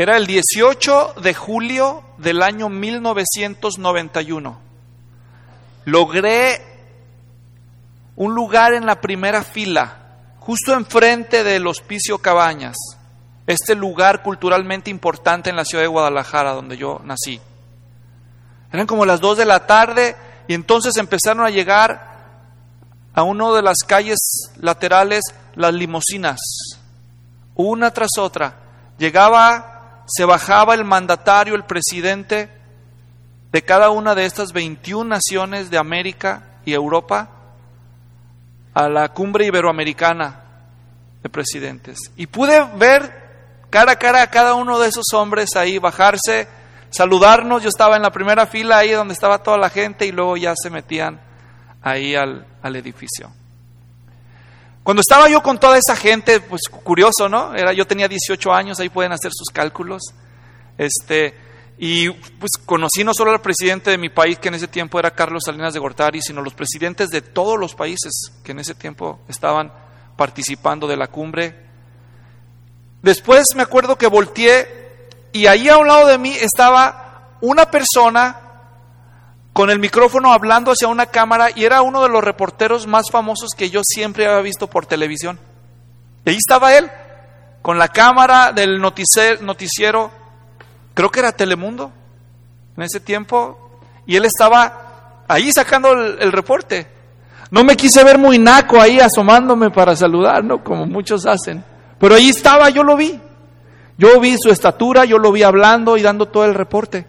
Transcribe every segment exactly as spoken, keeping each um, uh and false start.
Era el dieciocho de julio del año mil novecientos noventa y uno. Logré un lugar en la primera fila, justo enfrente del Hospicio Cabañas, este lugar culturalmente importante en la ciudad de Guadalajara, donde yo nací. Eran como las dos de la tarde y entonces empezaron a llegar a una de las calles laterales las limusinas, una tras otra. Llegaba, se bajaba el mandatario, el presidente de cada una de estas veintiuna naciones de América y Europa a la cumbre iberoamericana de presidentes. Y pude ver cara a cara a cada uno de esos hombres ahí bajarse, saludarnos. Yo estaba en la primera fila ahí donde estaba toda la gente y luego ya se metían ahí al, al edificio. Cuando estaba yo con toda esa gente, pues curioso, ¿no? Era, yo tenía dieciocho años, ahí pueden hacer sus cálculos. Este, y pues conocí no solo al presidente de mi país, que en ese tiempo era Carlos Salinas de Gortari, sino los presidentes de todos los países que en ese tiempo estaban participando de la cumbre. Después me acuerdo que volteé y ahí a un lado de mí estaba una persona con el micrófono hablando hacia una cámara y era uno de los reporteros más famosos que yo siempre había visto por televisión. Y ahí estaba él, con la cámara del noticiero, creo que era Telemundo en ese tiempo, y él estaba ahí sacando el, el reporte. No me quise ver muy naco ahí asomándome para saludar, ¿no? Como muchos hacen. Pero ahí estaba, yo lo vi. Yo vi su estatura, yo lo vi hablando y dando todo el reporte.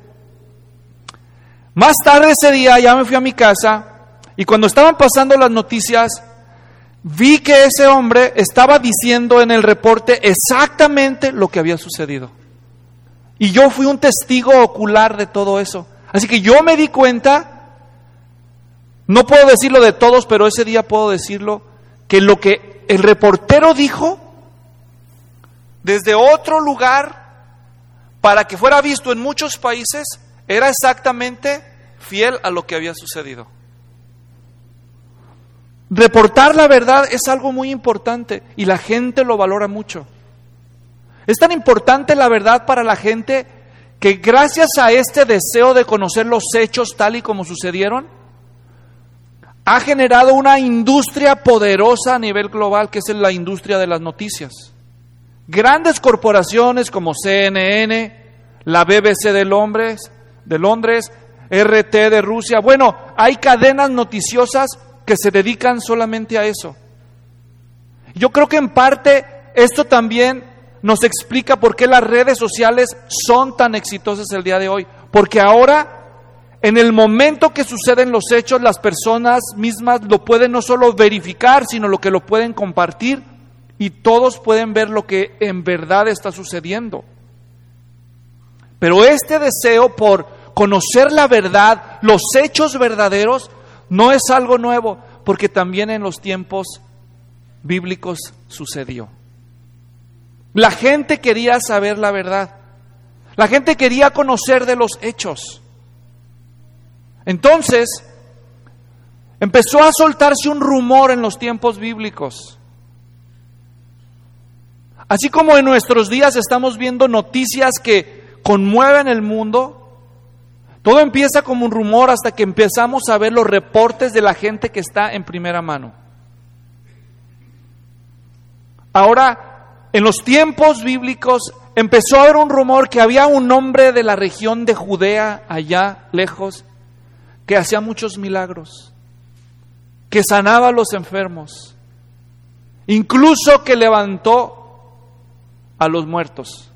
Más tarde ese día ya me fui a mi casa y cuando estaban pasando las noticias, vi que ese hombre estaba diciendo en el reporte exactamente lo que había sucedido. Y yo fui un testigo ocular de todo eso. Así que yo me di cuenta, no puedo decirlo de todos, pero ese día puedo decirlo, que lo que el reportero dijo desde otro lugar para que fuera visto en muchos países era exactamente fiel a lo que había sucedido. Reportar la verdad es algo muy importante y la gente lo valora mucho. Es tan importante la verdad para la gente que gracias a este deseo de conocer los hechos tal y como sucedieron, ha generado una industria poderosa a nivel global, que es la industria de las noticias. Grandes corporaciones como C N N, la B B C de Londres, de Londres, R T de Rusia. Bueno, hay cadenas noticiosas que se dedican solamente a eso. Yo creo que en parte esto también nos explica por qué las redes sociales son tan exitosas el día de hoy. Porque ahora, en el momento que suceden los hechos, las personas mismas lo pueden no solo verificar, sino lo que lo pueden compartir y todos pueden ver lo que en verdad está sucediendo. Pero este deseo por conocer la verdad, los hechos verdaderos, no es algo nuevo, porque también en los tiempos bíblicos sucedió. La gente quería saber la verdad. La gente quería conocer de los hechos. Entonces, empezó a soltarse un rumor en los tiempos bíblicos. Así como en nuestros días estamos viendo noticias que conmueven el mundo, todo empieza como un rumor hasta que empezamos a ver los reportes de la gente que está en primera mano. Ahora, en los tiempos bíblicos empezó a haber un rumor que había un hombre de la región de Judea, allá lejos, que hacía muchos milagros, que sanaba a los enfermos, incluso que levantó a los muertos.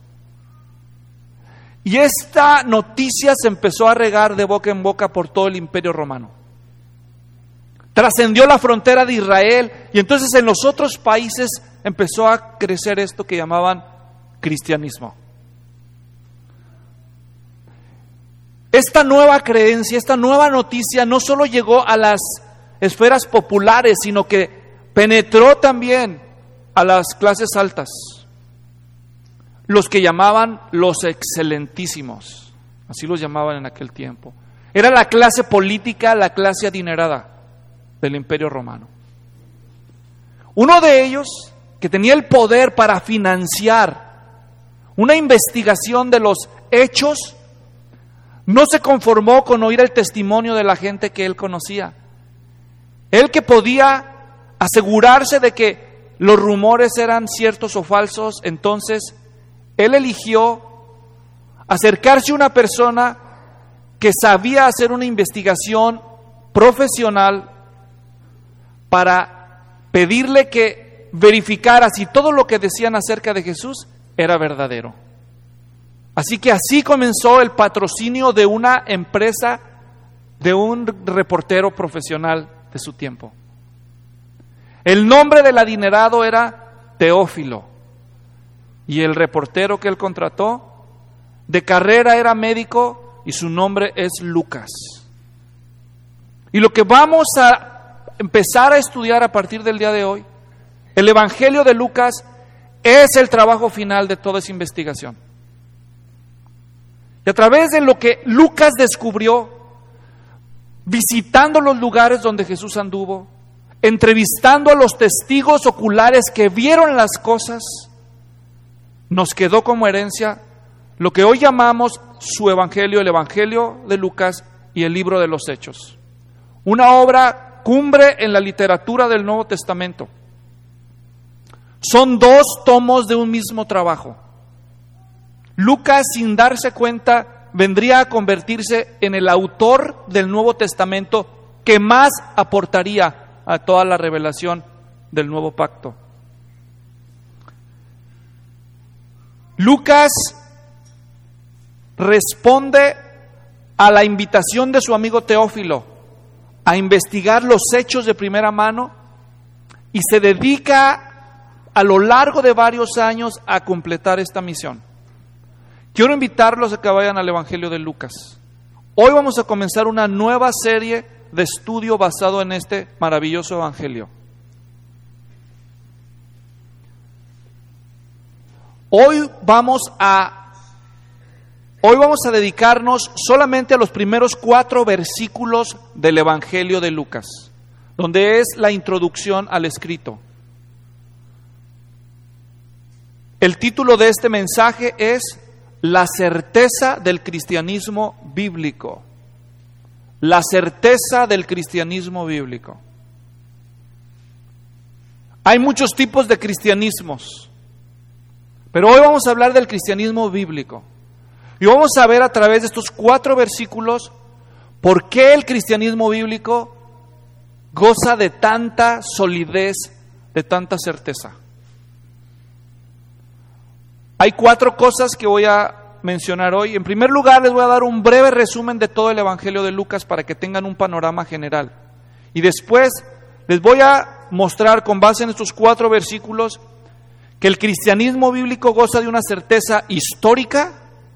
Y esta noticia se empezó a regar de boca en boca por todo el Imperio Romano. Trascendió la frontera de Israel y entonces en los otros países empezó a crecer esto que llamaban cristianismo. Esta nueva creencia, esta nueva noticia no solo llegó a las esferas populares, sino que penetró también a las clases altas, los que llamaban los excelentísimos, así los llamaban en aquel tiempo. Era la clase política, la clase adinerada del Imperio Romano. Uno de ellos, que tenía el poder para financiar una investigación de los hechos, no se conformó con oír el testimonio de la gente que él conocía. Él, que podía asegurarse de que los rumores eran ciertos o falsos, entonces él eligió acercarse a una persona que sabía hacer una investigación profesional para pedirle que verificara si todo lo que decían acerca de Jesús era verdadero. Así que así comenzó el patrocinio de una empresa, de un reportero profesional de su tiempo. El nombre del adinerado era Teófilo, y el reportero que él contrató de carrera era médico y su nombre es Lucas. Y lo que vamos a empezar a estudiar a partir del día de hoy, el Evangelio de Lucas, es el trabajo final de toda esa investigación. Y a través de lo que Lucas descubrió, visitando los lugares donde Jesús anduvo, entrevistando a los testigos oculares que vieron las cosas, nos quedó como herencia lo que hoy llamamos su Evangelio, el Evangelio de Lucas y el libro de los Hechos. Una obra cumbre en la literatura del Nuevo Testamento. Son dos tomos de un mismo trabajo. Lucas, sin darse cuenta, vendría a convertirse en el autor del Nuevo Testamento que más aportaría a toda la revelación del Nuevo Pacto. Lucas responde a la invitación de su amigo Teófilo a investigar los hechos de primera mano y se dedica a lo largo de varios años a completar esta misión. Quiero invitarlos a que vayan al Evangelio de Lucas. Hoy vamos a comenzar una nueva serie de estudio basado en este maravilloso Evangelio. Hoy vamos a Hoy vamos a dedicarnos solamente a los primeros cuatro versículos del Evangelio de Lucas, donde es la introducción al escrito. El título de este mensaje es La certeza del cristianismo bíblico. La certeza del cristianismo bíblico. Hay muchos tipos de cristianismos, pero hoy vamos a hablar del cristianismo bíblico. Y vamos a ver a través de estos cuatro versículos por qué el cristianismo bíblico goza de tanta solidez, de tanta certeza. Hay cuatro cosas que voy a mencionar hoy. En primer lugar, les voy a dar un breve resumen de todo el Evangelio de Lucas para que tengan un panorama general. Y después les voy a mostrar, con base en estos cuatro versículos, que el cristianismo bíblico goza de una certeza histórica,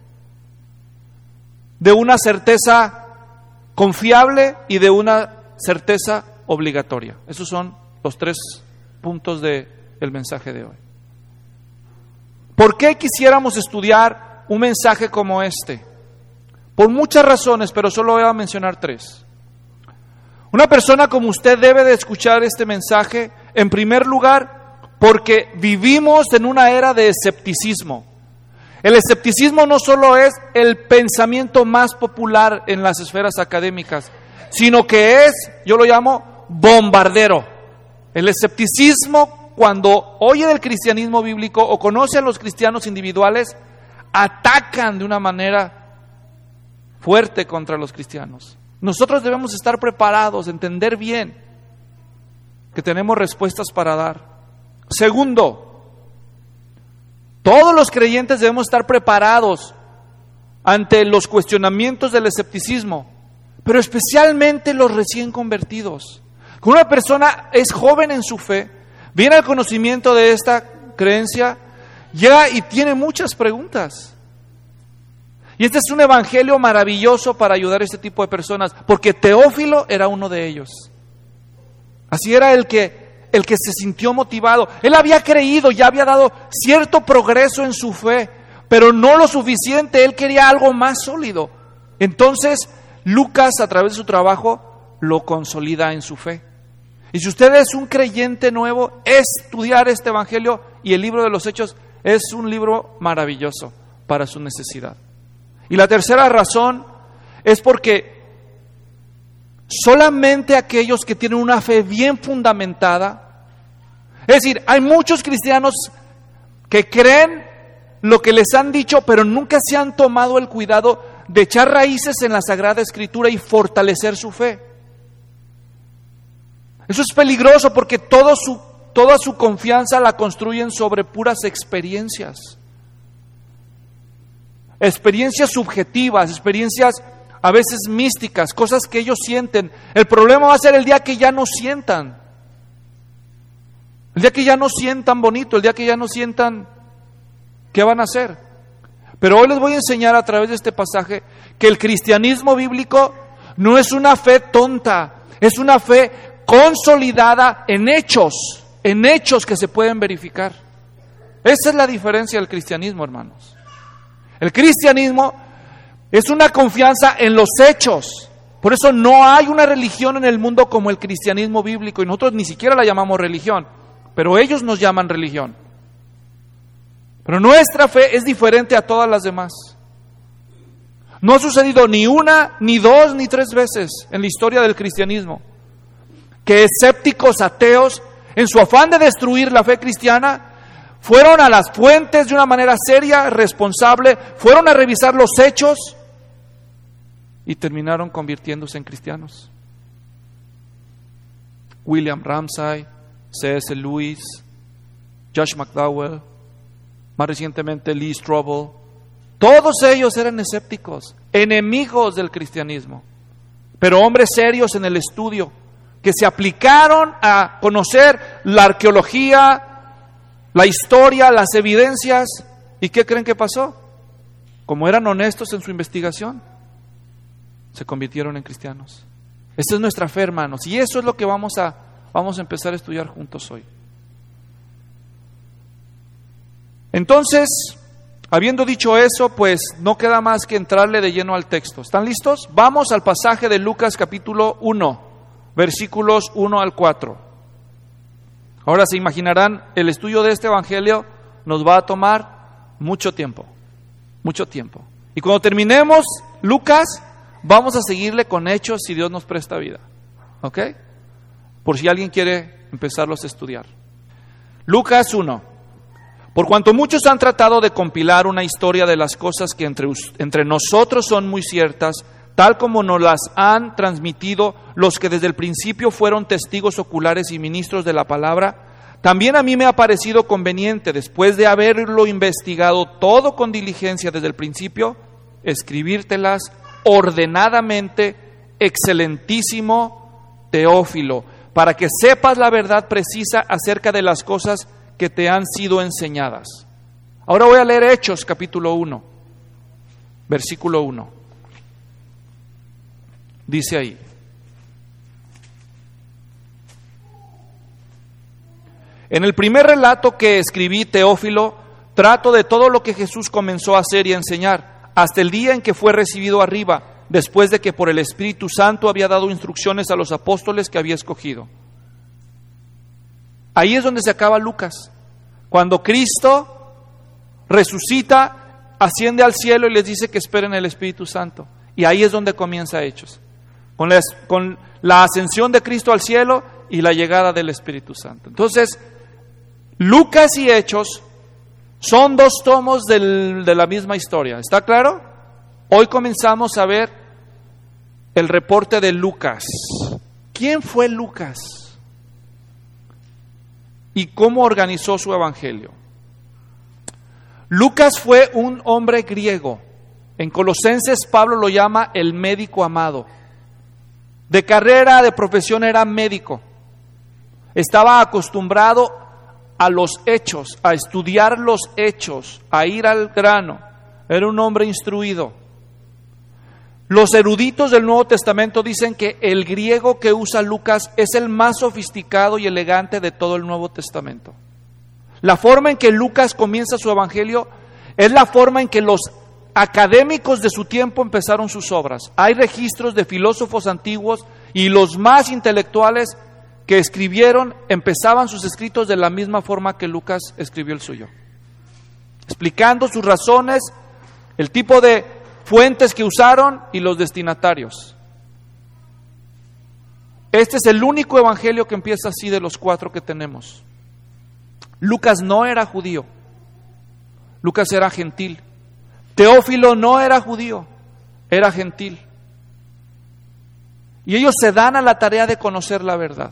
de una certeza confiable y de una certeza obligatoria. Esos son los tres puntos del mensaje de hoy. ¿Por qué quisiéramos estudiar un mensaje como este? Por muchas razones, pero solo voy a mencionar tres. Una persona como usted debe de escuchar este mensaje, en primer lugar, porque vivimos en una era de escepticismo. El escepticismo no solo es el pensamiento más popular en las esferas académicas, sino que es, yo lo llamo, bombardero. El escepticismo, cuando oye del cristianismo bíblico o conoce a los cristianos individuales, atacan de una manera fuerte contra los cristianos. Nosotros debemos estar preparados, entender bien que tenemos respuestas para dar. Segundo, todos los creyentes debemos estar preparados ante los cuestionamientos del escepticismo, pero especialmente los recién convertidos. Cuando una persona es joven en su fe, viene al conocimiento de esta creencia, llega y tiene muchas preguntas. Y este es un evangelio maravilloso para ayudar a este tipo de personas, porque Teófilo era uno de ellos. Así era el que el que se sintió motivado. Él había creído, ya había dado cierto progreso en su fe, pero no lo suficiente. Él quería algo más sólido. Entonces, Lucas, a través de su trabajo, lo consolida en su fe. Y si usted es un creyente nuevo, estudiar este evangelio y el libro de los Hechos es un libro maravilloso. para su necesidad. Y la tercera razón es porque solamente aquellos que tienen una fe bien fundamentada, es decir, hay muchos cristianos que creen lo que les han dicho, pero nunca se han tomado el cuidado de echar raíces en la Sagrada Escritura y fortalecer su fe. Eso es peligroso porque todo su, toda su confianza la construyen sobre puras experiencias. Experiencias subjetivas, experiencias a veces místicas, cosas que ellos sienten. El problema va a ser el día que ya no sientan. El día que ya no sientan bonito, el día que ya no sientan, ¿qué van a hacer? Pero hoy les voy a enseñar a través de este pasaje que el cristianismo bíblico no es una fe tonta, es una fe consolidada en hechos, en hechos que se pueden verificar. Esa es la diferencia del cristianismo, hermanos. El cristianismo es una confianza en los hechos. Por eso no hay una religión en el mundo como el cristianismo bíblico, y nosotros ni siquiera la llamamos religión, pero ellos nos llaman religión. Pero nuestra fe es diferente a todas las demás. No ha sucedido ni una, ni dos, ni tres veces en la historia del cristianismo que escépticos, ateos, en su afán de destruir la fe cristiana, fueron a las fuentes de una manera seria, responsable, fueron a revisar los hechos y terminaron convirtiéndose en cristianos. William Ramsay, C S Lewis, Josh McDowell, más recientemente Lee Strobel, todos ellos eran escépticos, enemigos del cristianismo, pero hombres serios en el estudio, que se aplicaron a conocer la arqueología, la historia, las evidencias. ¿Y qué creen que pasó? Como eran honestos en su investigación, se convirtieron en cristianos. Esa es nuestra fe, hermanos, y eso es lo que vamos a, vamos a empezar a estudiar juntos hoy. Entonces, habiendo dicho eso, pues no queda más que entrarle de lleno al texto. ¿Están listos? Vamos al pasaje de Lucas capítulo uno, versículos uno al cuatro. Ahora se imaginarán, el estudio de este evangelio nos va a tomar mucho tiempo, mucho tiempo. Y cuando terminemos Lucas, vamos a seguirle con Hechos si Dios nos presta vida. ¿Ok? Por si alguien quiere empezarlos a estudiar. Lucas uno. Por cuanto muchos han tratado de compilar una historia de las cosas que entre, entre nosotros son muy ciertas, tal como nos las han transmitido los que desde el principio fueron testigos oculares y ministros de la palabra, también a mí me ha parecido conveniente, después de haberlo investigado todo con diligencia desde el principio, escribírtelas ordenadamente, excelentísimo Teófilo, para que sepas la verdad precisa acerca de las cosas que te han sido enseñadas. Ahora voy a leer Hechos capítulo uno, versículo uno. Dice ahí: en el primer relato que escribí, Teófilo, trato de todo lo que Jesús comenzó a hacer y a enseñar, hasta el día en que fue recibido arriba, después de que por el Espíritu Santo había dado instrucciones a los apóstoles que había escogido. Ahí es donde se acaba Lucas, cuando Cristo resucita, asciende al cielo y les dice que esperen el Espíritu Santo. Y ahí es donde comienza Hechos, con la, con la ascensión de Cristo al cielo y la llegada del Espíritu Santo. Entonces, Lucas y Hechos son dos tomos del, de la misma historia. ¿Está claro? Hoy comenzamos a ver el reporte de Lucas. ¿Quién fue Lucas? ¿Y cómo organizó su evangelio? Lucas fue un hombre griego. En Colosenses Pablo lo llama el médico amado. De carrera, de profesión era médico. Estaba acostumbrado a los hechos, a estudiar los hechos, a ir al grano. Era un hombre instruido. Los eruditos del Nuevo Testamento dicen que el griego que usa Lucas es el más sofisticado y elegante de todo el Nuevo Testamento. La forma en que Lucas comienza su evangelio es la forma en que los académicos de su tiempo empezaron sus obras. Hay registros de filósofos antiguos y los más intelectuales que escribieron empezaban sus escritos de la misma forma que Lucas escribió el suyo, explicando sus razones el tipo de fuentes que usaron y los destinatarios. Este es el único evangelio que empieza así de los cuatro que tenemos. Lucas no era judío, Lucas era gentil. Teófilo no era judío, era gentil. Y ellos se dan a la tarea de conocer la verdad.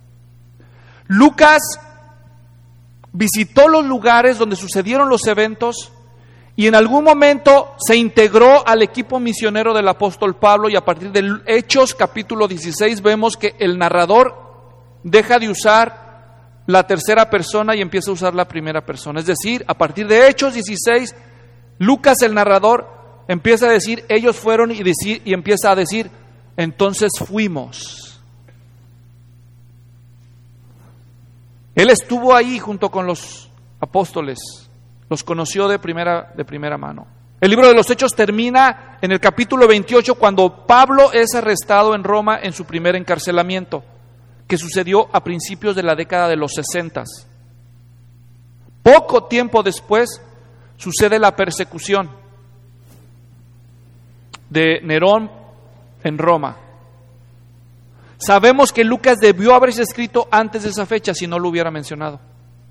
Lucas visitó los lugares donde sucedieron los eventos y en algún momento se integró al equipo misionero del apóstol Pablo, y a partir de Hechos capítulo dieciséis vemos que el narrador deja de usar la tercera persona y empieza a usar la primera persona. Es decir, a partir de Hechos dieciséis, Lucas el narrador empieza a decir ellos fueron y, decir, y empieza a decir entonces fuimos. Él estuvo ahí junto con los apóstoles, los conoció de primera, de primera mano. El libro de los Hechos termina en el capítulo veintiocho cuando Pablo es arrestado en Roma en su primer encarcelamiento, que sucedió a principios de la década de los sesentas. Poco tiempo después sucede la persecución de Nerón en Roma. Sabemos que Lucas debió haberse escrito antes de esa fecha si no lo hubiera mencionado.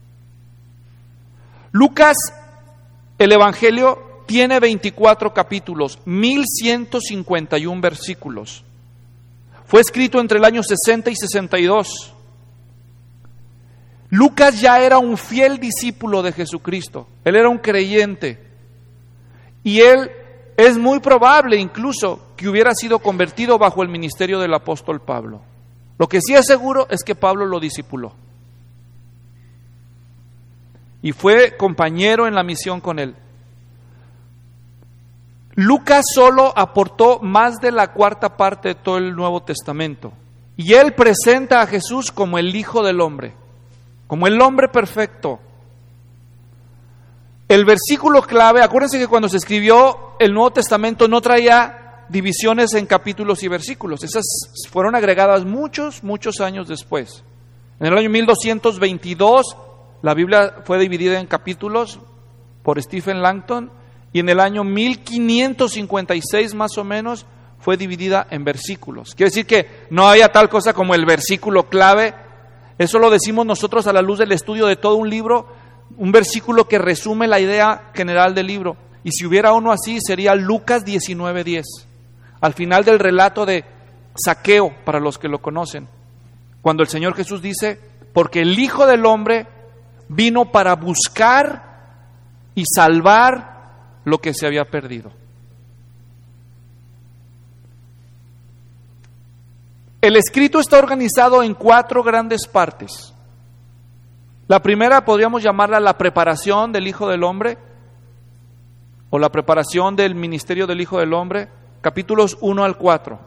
Lucas, el Evangelio, tiene veinticuatro capítulos, mil ciento cincuenta y uno versículos. Fue escrito entre el año sesenta y sesenta y dos. Lucas ya era un fiel discípulo de Jesucristo. Él era un creyente. Y él es muy probable incluso que hubiera sido convertido bajo el ministerio del apóstol Pablo. Lo que sí es seguro es que Pablo lo discipuló. Y fue compañero en la misión con él. Lucas solo aportó más de la cuarta parte de todo el Nuevo Testamento. Y él presenta a Jesús como el Hijo del Hombre, como el hombre perfecto. El versículo clave, acuérdense que cuando se escribió el Nuevo Testamento no traía divisiones en capítulos y versículos. Esas fueron agregadas muchos, muchos años después. En el año mil doscientos veintidós la Biblia fue dividida en capítulos por Stephen Langton, y en el año mil quinientos cincuenta y seis más o menos fue dividida en versículos. Quiere decir que no había tal cosa como el versículo clave. Eso lo decimos nosotros a la luz del estudio de todo un libro, un versículo que resume la idea general del libro. Y si hubiera uno así, sería Lucas diecinueve diez, al final del relato de Zaqueo, para los que lo conocen, cuando el Señor Jesús dice, porque el Hijo del Hombre vino para buscar y salvar lo que se había perdido. El escrito está organizado en cuatro grandes partes. La primera podríamos llamarla la preparación del Hijo del Hombre, o la preparación del ministerio del Hijo del Hombre, capítulos uno al cuatro.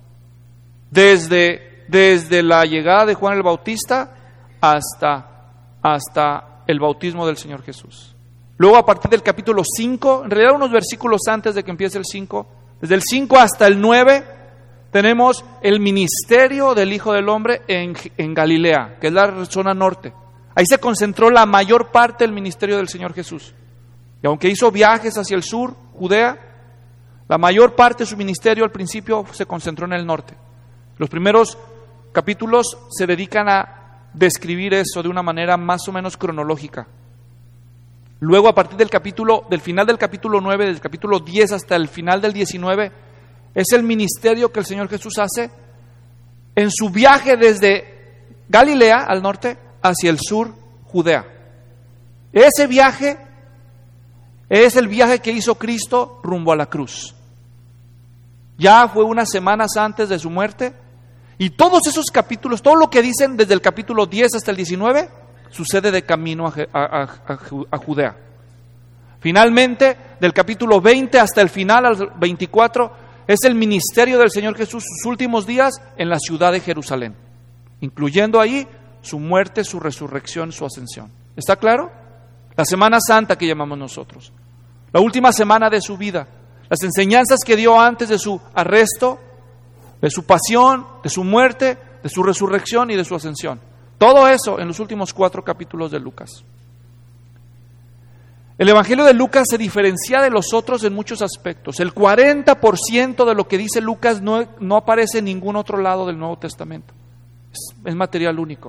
Desde, desde la llegada de Juan el Bautista hasta, hasta el bautismo del Señor Jesús. Luego a partir del capítulo cinco, en realidad unos versículos antes de que empiece el cinco, desde el cinco hasta el nueve, tenemos el ministerio del Hijo del Hombre en, en Galilea, que es la zona norte. Ahí se concentró la mayor parte del ministerio del Señor Jesús. Y aunque hizo viajes hacia el sur, Judea, la mayor parte de su ministerio al principio se concentró en el norte. Los primeros capítulos se dedican a describir eso de una manera más o menos cronológica. Luego, a partir del capítulo, del final del capítulo nueve, del capítulo diez hasta el final del diecinueve, es el ministerio que el Señor Jesús hace en su viaje desde Galilea, al norte, hacia el sur, Judea. Ese viaje es el viaje que hizo Cristo rumbo a la cruz. Ya fue unas semanas antes de su muerte, y todos esos capítulos, todo lo que dicen desde el capítulo diez hasta el diecinueve, sucede de camino a, a, a, a Judea. Finalmente, del capítulo veinte hasta el final, al veinticuatro, es el ministerio del Señor Jesús, sus últimos días en la ciudad de Jerusalén, incluyendo ahí su muerte, su resurrección, su ascensión. ¿Está claro? La Semana Santa que llamamos nosotros, la última semana de su vida, las enseñanzas que dio antes de su arresto, de su pasión, de su muerte, de su resurrección y de su ascensión. Todo eso en los últimos cuatro capítulos de Lucas. El Evangelio de Lucas se diferencia de los otros en muchos aspectos. El cuarenta por ciento de lo que dice Lucas no, no aparece en ningún otro lado del Nuevo Testamento. Es, es material único.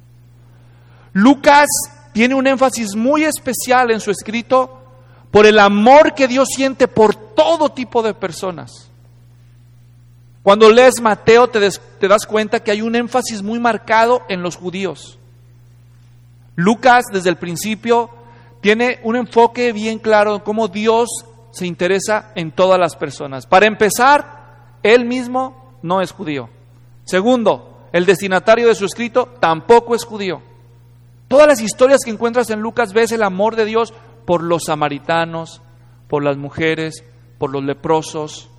Lucas tiene un énfasis muy especial en su escrito por el amor que Dios siente por todo tipo de personas. Cuando lees Mateo te, des, te das cuenta que hay un énfasis muy marcado en los judíos. Lucas, desde el principio, tiene un enfoque bien claro en cómo Dios se interesa en todas las personas. Para empezar, él mismo no es judío. Segundo, el destinatario de su escrito tampoco es judío. Todas las historias que encuentras en Lucas ves el amor de Dios por los samaritanos, por las mujeres, por los leprosos,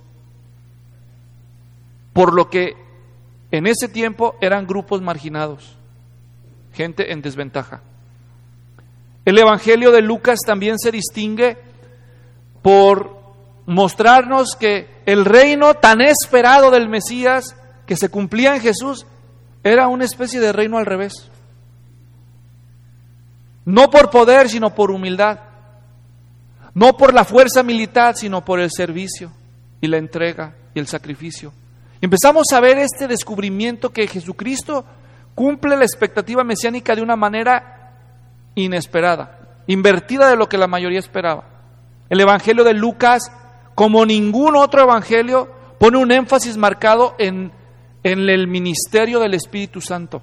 por lo que en ese tiempo eran grupos marginados, gente en desventaja. El Evangelio de Lucas también se distingue por mostrarnos que el reino tan esperado del Mesías que se cumplía en Jesús era una especie de reino al revés. No por poder, sino por humildad. No por la fuerza militar, sino por el servicio y la entrega y el sacrificio. Y empezamos a ver este descubrimiento que Jesucristo cumple la expectativa mesiánica de una manera inesperada, invertida de lo que la mayoría esperaba. El Evangelio de Lucas, como ningún otro evangelio, pone un énfasis marcado en, en el ministerio del Espíritu Santo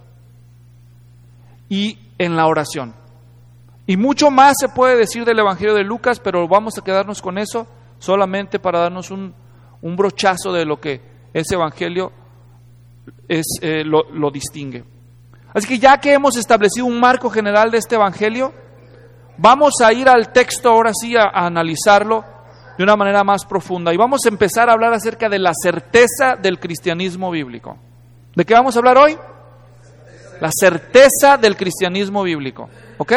y en la oración. Y mucho más se puede decir del Evangelio de Lucas, pero vamos a quedarnos con eso solamente para darnos un, un brochazo de lo que ese Evangelio es, eh, lo, lo distingue. Así que ya que hemos establecido un marco general de este Evangelio, vamos a ir al texto ahora sí a, a analizarlo de una manera más profunda. Y vamos a empezar a hablar acerca de la certeza del cristianismo bíblico. ¿De qué vamos a hablar hoy? La certeza del cristianismo bíblico. ¿Ok?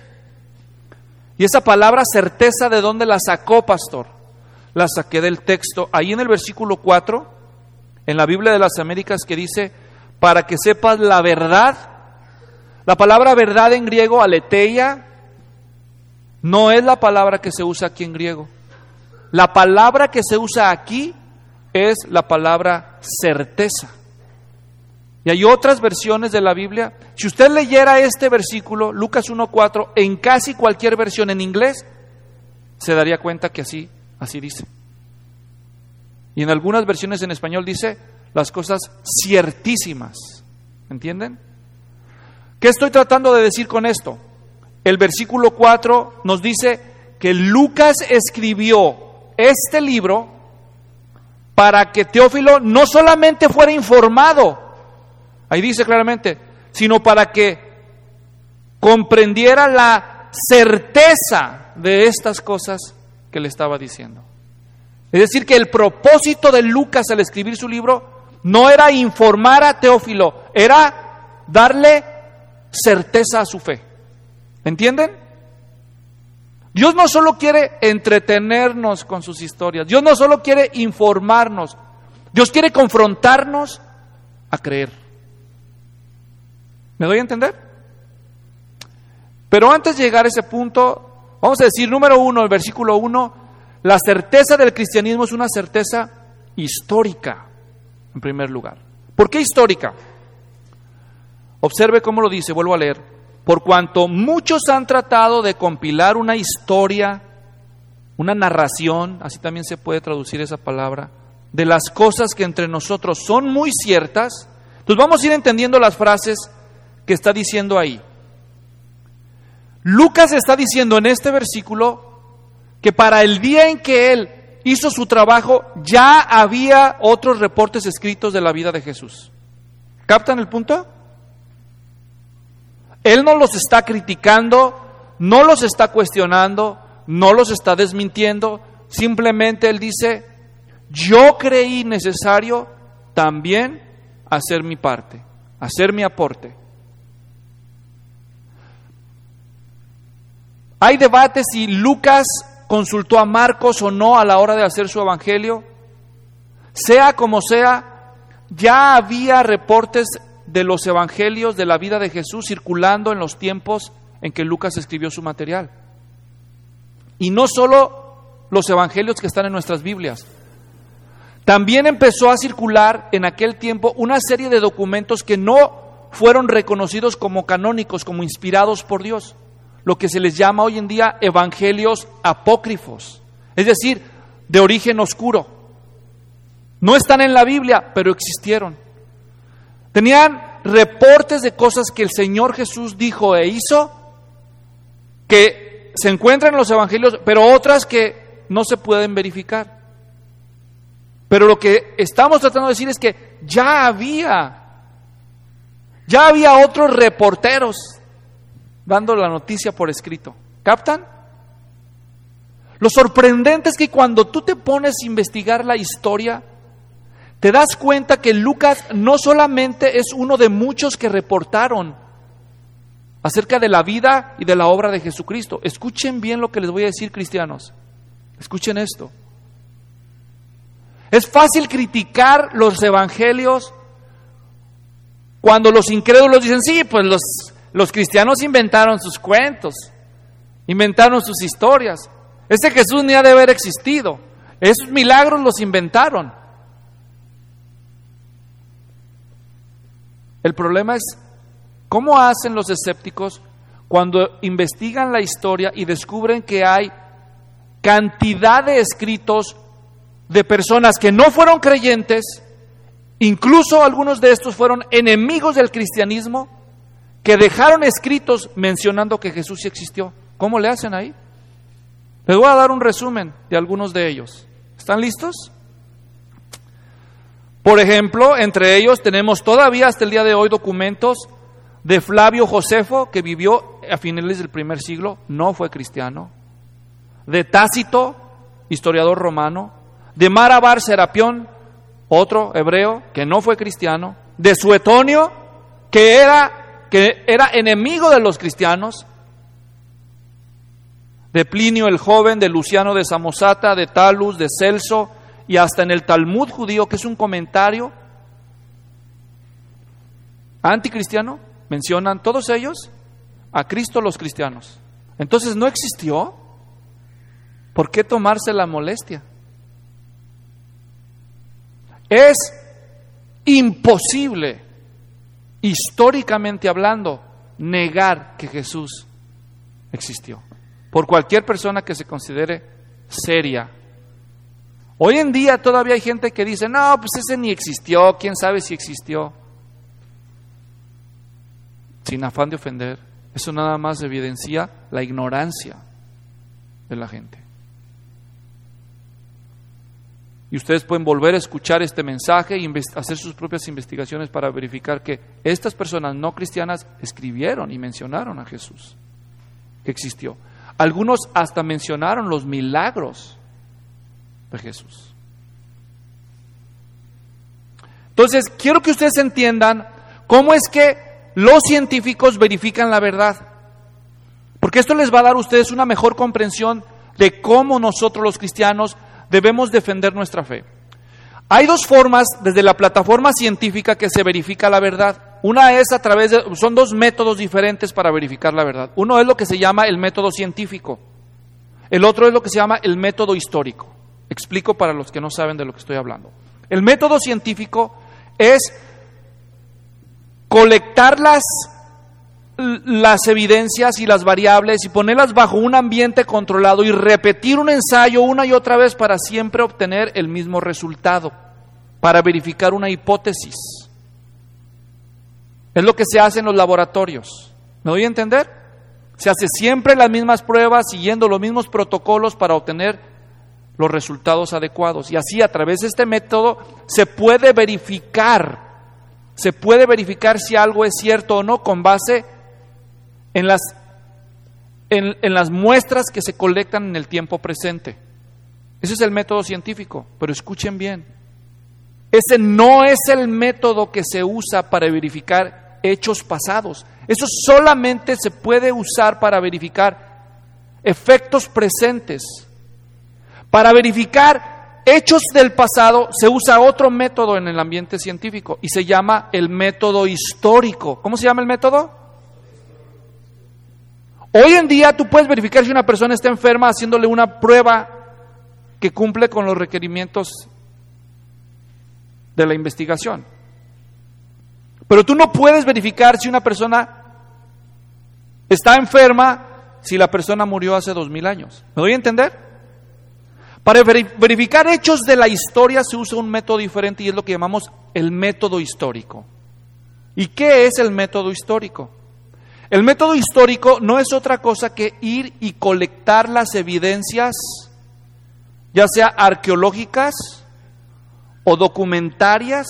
Y esa palabra certeza, ¿de dónde la sacó, pastor? La saqué del texto, ahí en el versículo cuatro, en la Biblia de las Américas, que dice, para que sepas la verdad. La palabra verdad en griego, aletheia, no es la palabra que se usa aquí en griego. La palabra que se usa aquí es la palabra certeza. Y hay otras versiones de la Biblia. Si usted leyera este versículo, Lucas uno cuatro, en casi cualquier versión en inglés, se daría cuenta que así, así dice. Y en algunas versiones en español dice las cosas ciertísimas. ¿Entienden? ¿Qué estoy tratando de decir con esto? El versículo cuatro nos dice que Lucas escribió este libro para que Teófilo no solamente fuera informado, ahí dice claramente, sino para que comprendiera la certeza de estas cosas que le estaba diciendo. Es decir, que el propósito de Lucas al escribir su libro no era informar a Teófilo, era darle certeza a su fe. ¿Entienden? Dios no solo quiere entretenernos con sus historias, Dios no solo quiere informarnos, Dios quiere confrontarnos a creer. ¿Me doy a entender? Pero antes de llegar a ese punto, vamos a decir, número uno, el versículo uno, la certeza del cristianismo es una certeza histórica, en primer lugar. ¿Por qué histórica? Observe cómo lo dice, vuelvo a leer. Por cuanto muchos han tratado de compilar una historia, una narración, así también se puede traducir esa palabra, de las cosas que entre nosotros son muy ciertas, entonces vamos a ir entendiendo las frases que está diciendo ahí. Lucas está diciendo en este versículo que para el día en que él hizo su trabajo ya había otros reportes escritos de la vida de Jesús. ¿Captan el punto? Él no los está criticando, no los está cuestionando, no los está desmintiendo, simplemente él dice, yo creí necesario también hacer mi parte, hacer mi aporte. Hay debate si Lucas consultó a Marcos o no a la hora de hacer su evangelio. Sea como sea, ya había reportes de los evangelios de la vida de Jesús circulando en los tiempos en que Lucas escribió su material. Y no solo los evangelios que están en nuestras Biblias. También empezó a circular en aquel tiempo una serie de documentos que no fueron reconocidos como canónicos, como inspirados por Dios. Lo que se les llama hoy en día evangelios apócrifos. Es decir, de origen oscuro. No están en la Biblia, pero existieron. Tenían reportes de cosas que el Señor Jesús dijo e hizo, que se encuentran en los evangelios, pero otras que no se pueden verificar. Pero lo que estamos tratando de decir es que ya había, ya había otros reporteros dando la noticia por escrito. ¿Captan? Lo sorprendente es que cuando tú te pones a investigar la historia, te das cuenta que Lucas no solamente es uno de muchos que reportaron acerca de la vida y de la obra de Jesucristo. Escuchen bien lo que les voy a decir, cristianos. Escuchen esto. Es fácil criticar los evangelios cuando los incrédulos dicen, sí, pues los, los cristianos inventaron sus cuentos, inventaron sus historias. Ese Jesús ni ha de haber existido. Esos milagros los inventaron. El problema es, ¿cómo hacen los escépticos cuando investigan la historia y descubren que hay cantidad de escritos de personas que no fueron creyentes, incluso algunos de estos fueron enemigos del cristianismo, que dejaron escritos mencionando que Jesús sí existió? ¿Cómo le hacen ahí? Les voy a dar un resumen de algunos de ellos. ¿Están listos? Por ejemplo, entre ellos tenemos todavía hasta el día de hoy documentos de Flavio Josefo, que vivió a finales del primer siglo, no fue cristiano. De Tácito, historiador romano. De Marabar Serapión, otro hebreo, que no fue cristiano. De Suetonio, que era, que era enemigo de los cristianos. De Plinio el joven, de Luciano de Samosata, de Talus, de Celso, y hasta en el Talmud judío, que es un comentario anticristiano, mencionan todos ellos a Cristo los cristianos. Entonces, ¿no existió? ¿Por qué tomarse la molestia? Es imposible, históricamente hablando, negar que Jesús existió, por cualquier persona que se considere seria. Hoy en día todavía hay gente que dice, no, pues ese ni existió, quién sabe si existió. Sin afán de ofender, eso nada más evidencia la ignorancia de la gente. Y ustedes pueden volver a escuchar este mensaje y hacer sus propias investigaciones para verificar que estas personas no cristianas escribieron y mencionaron a Jesús, que existió. Algunos hasta mencionaron los milagros de Jesús. Entonces, quiero que ustedes entiendan cómo es que los científicos verifican la verdad, porque esto les va a dar a ustedes una mejor comprensión de cómo nosotros los cristianos debemos defender nuestra fe. Hay dos formas desde la plataforma científica que se verifica la verdad. Una es a través de, son dos métodos diferentes para verificar la verdad. Uno es lo que se llama el método científico. El otro es lo que se llama el método histórico. Explico para los que no saben de lo que estoy hablando. El método científico es colectar las, las evidencias y las variables y ponerlas bajo un ambiente controlado y repetir un ensayo una y otra vez para siempre obtener el mismo resultado, para verificar una hipótesis. Es lo que se hace en los laboratorios. ¿Me doy a entender? Se hace siempre las mismas pruebas, siguiendo los mismos protocolos para obtener los resultados adecuados. Y así, a través de este método, se puede verificar, se puede verificar si algo es cierto o no con base en las, en, en las muestras que se colectan en el tiempo presente. Ese es el método científico, pero escuchen bien. Ese no es el método que se usa para verificar hechos pasados. Eso solamente se puede usar para verificar efectos presentes. Para verificar hechos del pasado se usa otro método en el ambiente científico y se llama el método histórico. ¿Cómo se llama el método? Hoy en día tú puedes verificar si una persona está enferma haciéndole una prueba que cumple con los requerimientos de la investigación. Pero tú no puedes verificar si una persona está enferma si la persona murió hace dos mil años. ¿Me doy a entender? Para verificar hechos de la historia se usa un método diferente y es lo que llamamos el método histórico. ¿Y qué es el método histórico? El método histórico no es otra cosa que ir y colectar las evidencias, ya sea arqueológicas o documentarias,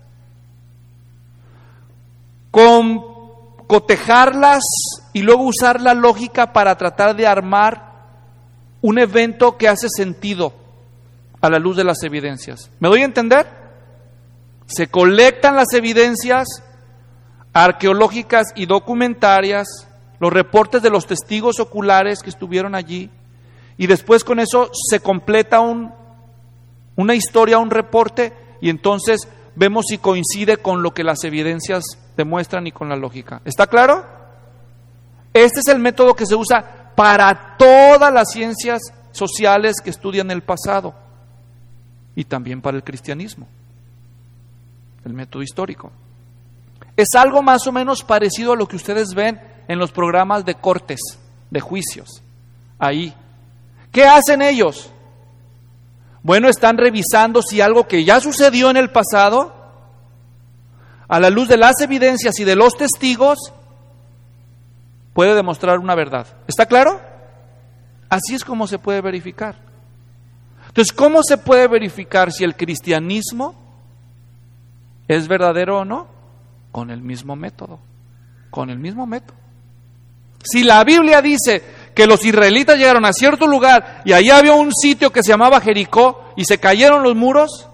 con cotejarlas y luego usar la lógica para tratar de armar un evento que hace sentido a la luz de las evidencias. ¿Me doy a entender? Se colectan las evidencias arqueológicas y documentarias, los reportes de los testigos oculares que estuvieron allí, y después con eso se completa un, una historia, un reporte, y entonces vemos si coincide con lo que las evidencias demuestran y con la lógica. ¿Está claro? Este es el método que se usa para todas las ciencias sociales que estudian el pasado y también para el cristianismo, el método histórico. Es algo más o menos parecido a lo que ustedes ven en los programas de cortes, de juicios, ahí. ¿Qué hacen ellos? Bueno, están revisando si algo que ya sucedió en el pasado, a la luz de las evidencias y de los testigos, puede demostrar una verdad. ¿Está claro? Así es como se puede verificar. Entonces, ¿cómo se puede verificar si el cristianismo es verdadero o no? Con el mismo método, con el mismo método. Si la Biblia dice que los israelitas llegaron a cierto lugar y allá había un sitio que se llamaba Jericó y se cayeron los muros,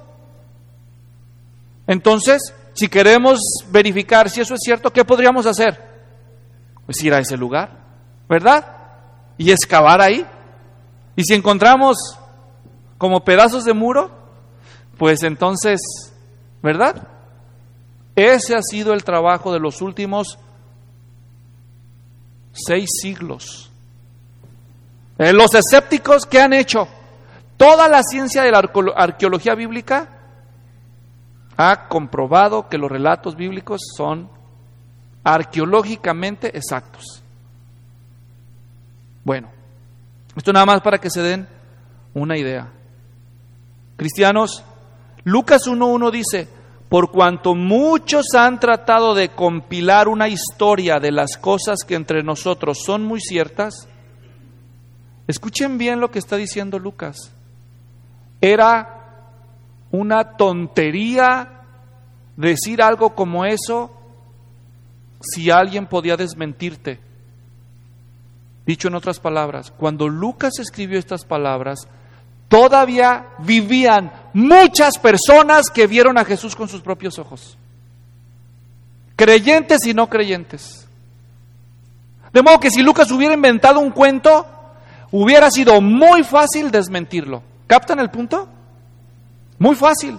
entonces, si queremos verificar si eso es cierto, ¿qué podríamos hacer? Pues ir a ese lugar, ¿verdad? Y excavar ahí. Y si encontramos como pedazos de muro, pues entonces, ¿verdad? Ese ha sido el trabajo de los últimos seis siglos. Eh, los escépticos, ¿qué han hecho? Toda la ciencia de la arqueología bíblica ha comprobado que los relatos bíblicos son arqueológicamente exactos. Bueno, esto nada más para que se den una idea. Cristianos, Lucas uno uno dice: por cuanto muchos han tratado de compilar una historia de las cosas que entre nosotros son muy ciertas. Escuchen bien lo que está diciendo Lucas. Era una tontería decir algo como eso si alguien podía desmentirte. Dicho en otras palabras, cuando Lucas escribió estas palabras, todavía vivían muchas personas que vieron a Jesús con sus propios ojos, creyentes y no creyentes. De modo que si Lucas hubiera inventado un cuento, hubiera sido muy fácil desmentirlo. ¿Captan el punto? Muy fácil.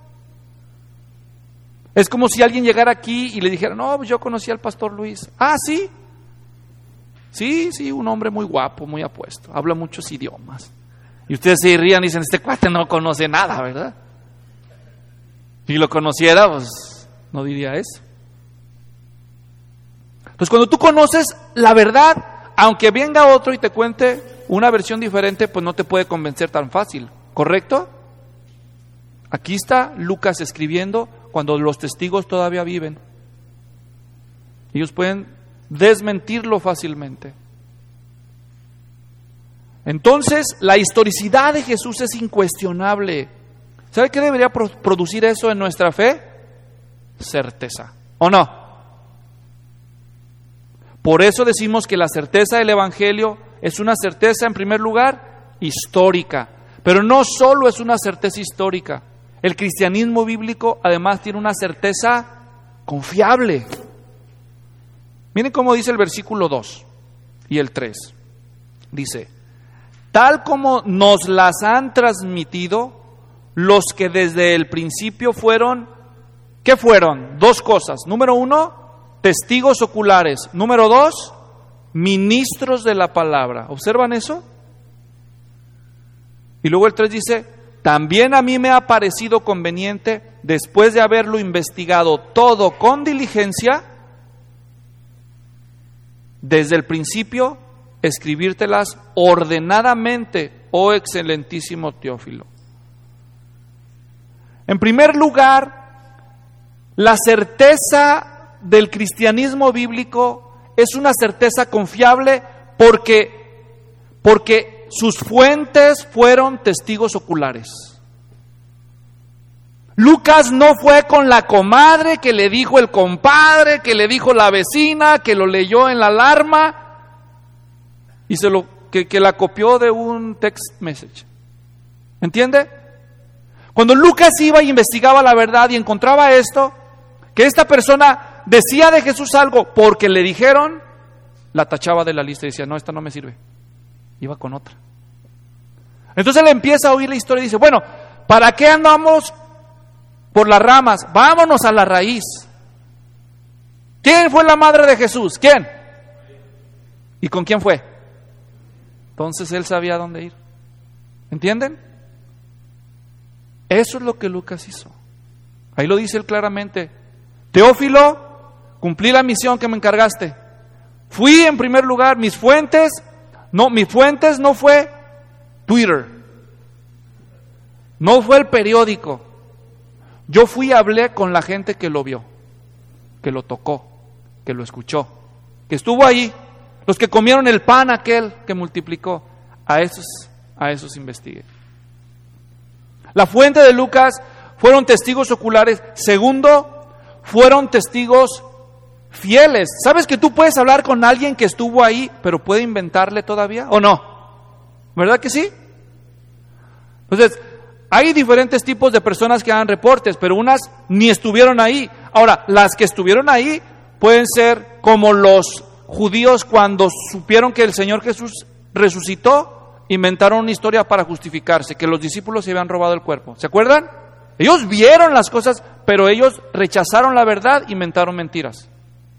Es como si alguien llegara aquí y le dijera: no, yo conocí al pastor Luis. Ah, ¿sí? Sí, sí, un hombre muy guapo, muy apuesto, habla muchos idiomas. Y ustedes se rían y dicen: este cuate no conoce nada, ¿verdad? Si lo conociera, pues no diría eso. Entonces, cuando tú conoces la verdad, aunque venga otro y te cuente una versión diferente, pues no te puede convencer tan fácil, ¿correcto? Aquí está Lucas escribiendo cuando los testigos todavía viven. Ellos pueden desmentirlo fácilmente. Entonces, la historicidad de Jesús es incuestionable. ¿Sabe qué debería producir eso en nuestra fe? Certeza, ¿o no? Por eso decimos que la certeza del Evangelio es una certeza, en primer lugar, histórica. Pero no solo es una certeza histórica. El cristianismo bíblico además tiene una certeza confiable. Miren cómo dice el versículo dos y el tres. Dice: tal como nos las han transmitido los que desde el principio fueron, ¿qué fueron? Dos cosas. Número uno, testigos oculares. Número dos, ministros de la palabra. ¿Observan eso? Y luego el tres dice, también a mí me ha parecido conveniente, después de haberlo investigado todo con diligencia, desde el principio, escribírtelas ordenadamente, oh excelentísimo Teófilo. En primer lugar, la certeza del cristianismo bíblico es una certeza confiable porque, porque sus fuentes fueron testigos oculares. Lucas no fue con la comadre que le dijo el compadre, que le dijo la vecina, que lo leyó en la alarma y se lo que, que la copió de un text message. ¿Entiende? Cuando Lucas iba y investigaba la verdad y encontraba esto, que esta persona decía de Jesús algo porque le dijeron, la tachaba de la lista y decía, no, esta no me sirve. Iba con otra. Entonces él empieza a oír la historia y dice, bueno, ¿para qué andamos por las ramas? Vámonos a la raíz. ¿Quién fue la madre de Jesús? ¿Quién? ¿Y con quién fue? Entonces él sabía dónde ir. ¿Entienden? Eso es lo que Lucas hizo. Ahí lo dice él claramente. Teófilo, cumplí la misión que me encargaste. Fui en primer lugar, mis fuentes, no, mis fuentes no fue Twitter, no fue el periódico. Yo fui y hablé con la gente que lo vio, que lo tocó, que lo escuchó, que estuvo ahí, los que comieron el pan aquel que multiplicó. A esos, a esos investigué. La fuente de Lucas fueron testigos oculares. Segundo, fueron testigos fieles. ¿Sabes que tú puedes hablar con alguien que estuvo ahí, pero puede inventarle todavía? ¿O no? ¿Verdad que sí? Entonces, hay diferentes tipos de personas que dan reportes, pero unas ni estuvieron ahí. Ahora, las que estuvieron ahí pueden ser como los judíos cuando supieron que el Señor Jesús resucitó, inventaron una historia para justificarse, que los discípulos se habían robado el cuerpo. ¿Se acuerdan? Ellos vieron las cosas, pero ellos rechazaron la verdad, inventaron mentiras.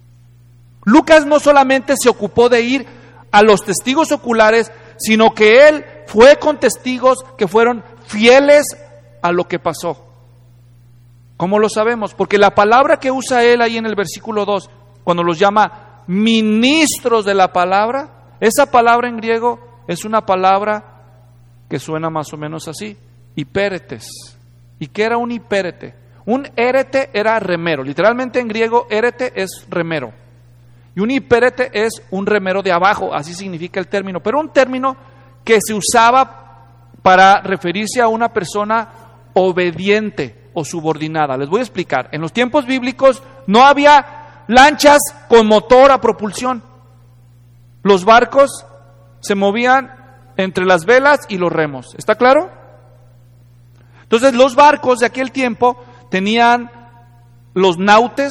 Lucas no solamente se ocupó de ir a los testigos oculares, sino que él fue con testigos que fueron fieles a lo que pasó. ¿Cómo lo sabemos? Porque la palabra que usa él ahí en el versículo dos, cuando los llama ministros de la palabra, esa palabra en griego es una palabra que suena más o menos así, hipéretes. ¿Y qué era un hipérete? Un érete era remero, literalmente en griego érete es remero. Y un hipérete es un remero de abajo, así significa el término, pero un término que se usaba para referirse a una persona obediente o subordinada. Les voy a explicar. En los tiempos bíblicos no había lanchas con motor a propulsión. Los barcos se movían entre las velas y los remos. ¿Está claro? Entonces los barcos de aquel tiempo tenían los nautes,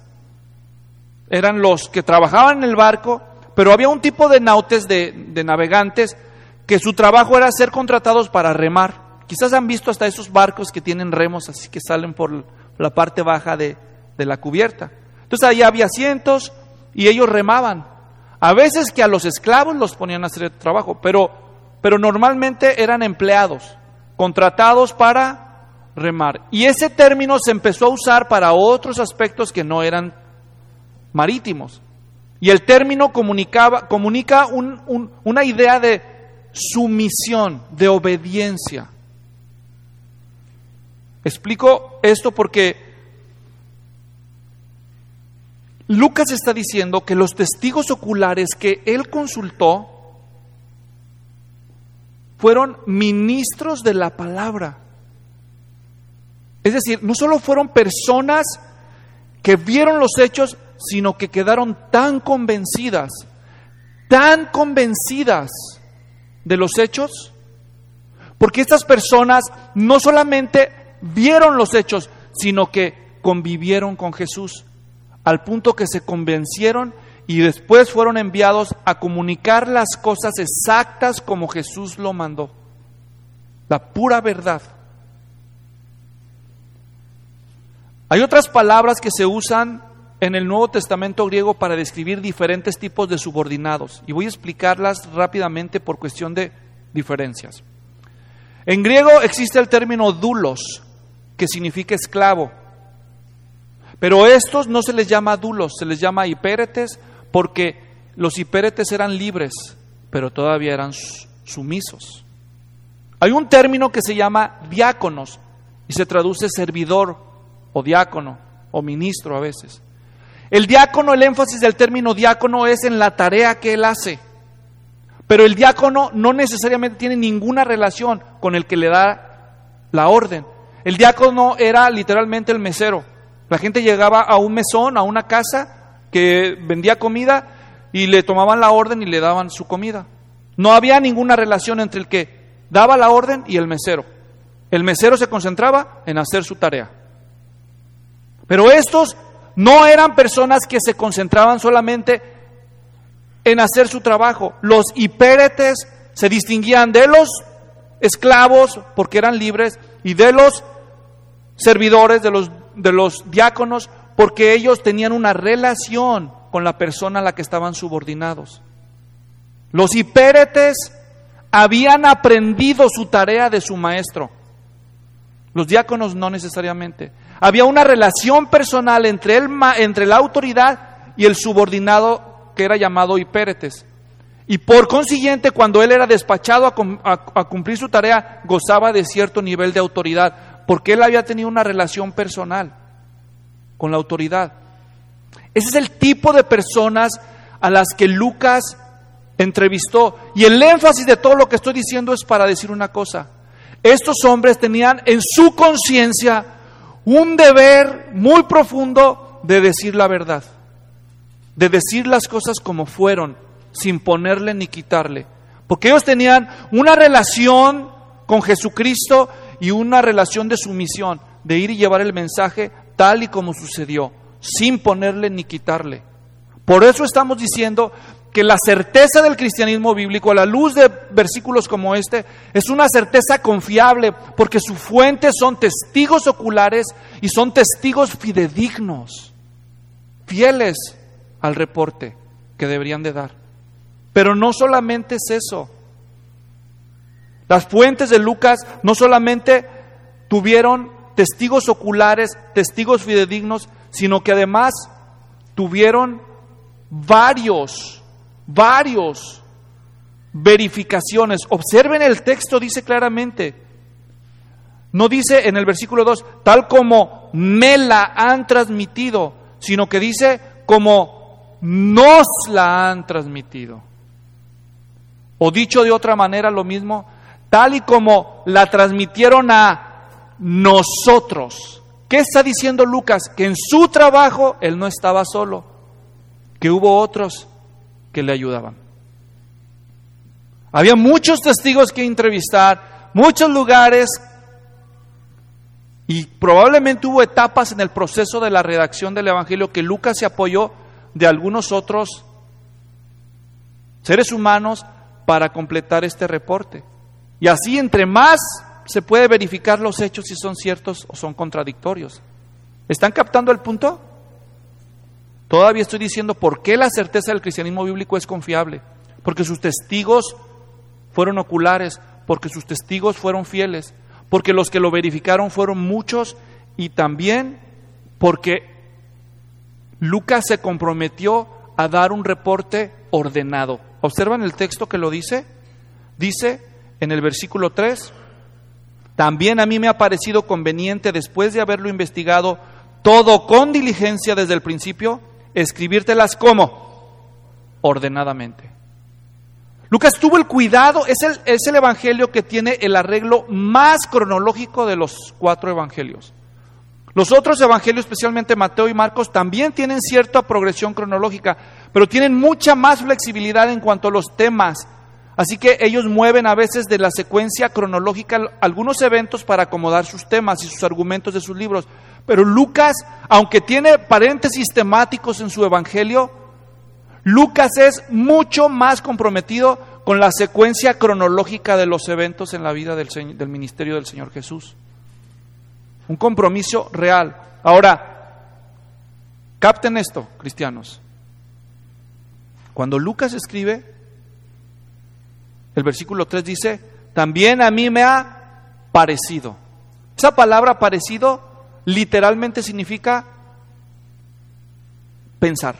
eran los que trabajaban en el barco, pero había un tipo de nautes, de, de navegantes, que su trabajo era ser contratados para remar. Quizás han visto hasta esos barcos que tienen remos, así que salen por la parte baja de, de la cubierta. Entonces ahí había asientos y ellos remaban. A veces que a los esclavos los ponían a hacer el trabajo, pero, pero normalmente eran empleados, contratados para remar. Y ese término se empezó a usar para otros aspectos que no eran marítimos. Y el término comunicaba, comunica un, un, una idea de sumisión, de obediencia. Explico esto porque Lucas está diciendo que los testigos oculares que él consultó fueron ministros de la palabra. Es decir, no solo fueron personas que vieron los hechos, sino que quedaron tan convencidas, tan convencidas de los hechos, porque estas personas no solamente vieron los hechos, sino que convivieron con Jesús, al punto que se convencieron y después fueron enviados a comunicar las cosas exactas como Jesús lo mandó, la pura verdad. Hay otras palabras que se usan en el Nuevo Testamento griego para describir diferentes tipos de subordinados. Y voy a explicarlas rápidamente por cuestión de diferencias. En griego existe el término doulos, que significa esclavo. Pero estos no se les llama doulos, se les llama hipéretes, porque los hipéretes eran libres, pero todavía eran sumisos. Hay un término que se llama diáconos, y se traduce servidor, o diácono, o ministro a veces. El diácono, el énfasis del término diácono es en la tarea que él hace. Pero el diácono no necesariamente tiene ninguna relación con el que le da la orden. El diácono era literalmente el mesero. La gente llegaba a un mesón, a una casa que vendía comida y le tomaban la orden y le daban su comida. No había ninguna relación entre el que daba la orden y el mesero. El mesero se concentraba en hacer su tarea. Pero estos no eran personas que se concentraban solamente en hacer su trabajo. Los hipéretes se distinguían de los esclavos porque eran libres y de los servidores, de los, de los diáconos, porque ellos tenían una relación con la persona a la que estaban subordinados. Los hipéretes habían aprendido su tarea de su maestro. Los diáconos no necesariamente. Había una relación personal entre, el, entre la autoridad y el subordinado que era llamado hipéretes. Y por consiguiente, cuando él era despachado a, a, a cumplir su tarea, gozaba de cierto nivel de autoridad, porque él había tenido una relación personal con la autoridad. Ese es el tipo de personas a las que Lucas entrevistó. Y el énfasis de todo lo que estoy diciendo es para decir una cosa. Estos hombres tenían en su conciencia un deber muy profundo de decir la verdad, de decir las cosas como fueron, sin ponerle ni quitarle, porque ellos tenían una relación con Jesucristo y una relación de sumisión, de ir y llevar el mensaje tal y como sucedió, sin ponerle ni quitarle. Por eso estamos diciendo que la certeza del cristianismo bíblico, a la luz de versículos como este, es una certeza confiable, porque su fuente son testigos oculares y son testigos fidedignos, fieles al reporte que deberían de dar. Pero no solamente es eso. Las fuentes de Lucas no solamente tuvieron testigos oculares, testigos fidedignos, sino que además tuvieron varios varios verificaciones. Observen el texto, dice claramente, no dice en el versículo dos, tal como me la han transmitido, sino que dice como nos la han transmitido. O dicho de otra manera lo mismo, tal y como la transmitieron a nosotros. ¿Qué está diciendo Lucas? Que en su trabajo él no estaba solo, que hubo otros que le ayudaban. Había muchos testigos que entrevistar, muchos lugares, y probablemente hubo etapas en el proceso de la redacción del Evangelio que Lucas se apoyó de algunos otros seres humanos para completar este reporte. Y así, entre más se puede verificar los hechos si son ciertos o son contradictorios. ¿Están captando el punto? Todavía estoy diciendo por qué la certeza del cristianismo bíblico es confiable. Porque sus testigos fueron oculares, porque sus testigos fueron fieles, porque los que lo verificaron fueron muchos y también porque Lucas se comprometió a dar un reporte ordenado. ¿Observan el texto que lo dice? Dice en el versículo tres, también a mí me ha parecido conveniente, después de haberlo investigado todo con diligencia desde el principio, escribírtelas como ordenadamente. Lucas tuvo el cuidado, es el, es el evangelio que tiene el arreglo más cronológico de los cuatro evangelios. Los otros evangelios, especialmente Mateo y Marcos, también tienen cierta progresión cronológica, pero tienen mucha más flexibilidad en cuanto a los temas. Así que ellos mueven a veces de la secuencia cronológica algunos eventos para acomodar sus temas y sus argumentos de sus libros. Pero Lucas, aunque tiene paréntesis temáticos en su evangelio, Lucas es mucho más comprometido con la secuencia cronológica de los eventos en la vida del, del ministerio del Señor Jesús. Un compromiso real. Ahora, Capten esto, cristianos. Cuando Lucas escribe, el versículo tres dice, también a mí me ha parecido. Esa palabra parecido literalmente significa pensar,